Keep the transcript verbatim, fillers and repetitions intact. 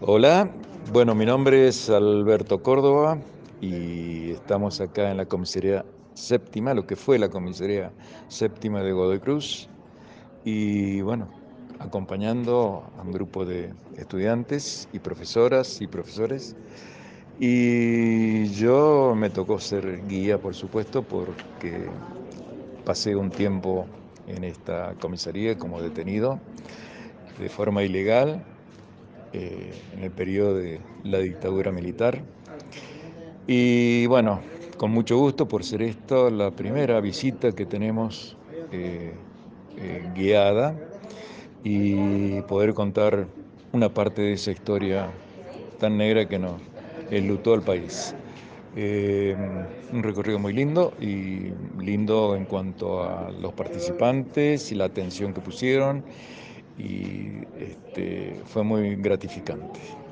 Hola, bueno, mi nombre es Alberto Córdoba y estamos acá en la comisaría séptima, lo que fue la comisaría séptima de Godoy Cruz, y bueno, acompañando a un grupo de estudiantes y profesoras y profesores. Y yo me tocó ser guía, por supuesto, porque pasé un tiempo en esta comisaría como detenido de forma ilegal eh, en el periodo de la dictadura militar. Y bueno, con mucho gusto por ser esto la primera visita que tenemos eh, eh, guiada y poder contar una parte de esa historia tan negra que nos enlutó al país. Eh, un recorrido muy lindo y lindo en cuanto a los participantes y la atención que pusieron y este, fue muy gratificante.